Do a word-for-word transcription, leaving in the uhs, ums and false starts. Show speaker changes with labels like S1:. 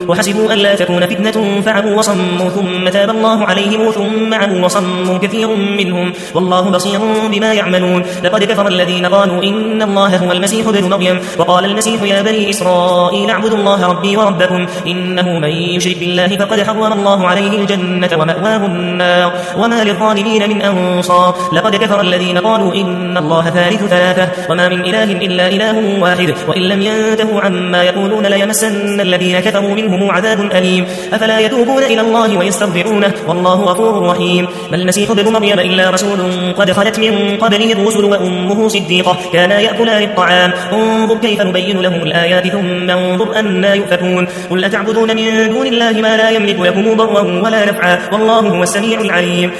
S1: وحسبوا ألا تكون فتنة فعموا وصموا ثم تاب الله عليهم ثم عموا وصموا كثير منهم والله بصير بما يعملون. لقد كفر الذين قالوا إن الله هو المسيح ابن مريم وقال المسيح يا بني إسرائيل اعبدوا الله ربي وربكم إنه من يشرك بالله فقد حرم الله عليه الجنة ومأواه النار وما للظالمين من أنصار. لقد كفر الذين قالوا إن الله ثالث ثلاثة وما من إله إلا إله واحد وإن لم ينتهوا عما يقولون ليمسن الذين كفروا منهم عذاب أليم. أفلا يتوبون إلى الله ويستغفرونه والله غفور رحيم. ما المسيح ابن مريم إلا رسول قد خلت من قبله الرسل وأمه صديقة كانا يأكلان الطعام انظر كيف نبين لهم الآيات ثم انظر أنا يؤفكون. قل أتعبدون من دون الله ما لا يملك لكم ضرا ولا نفعا والله هو السميع العليم.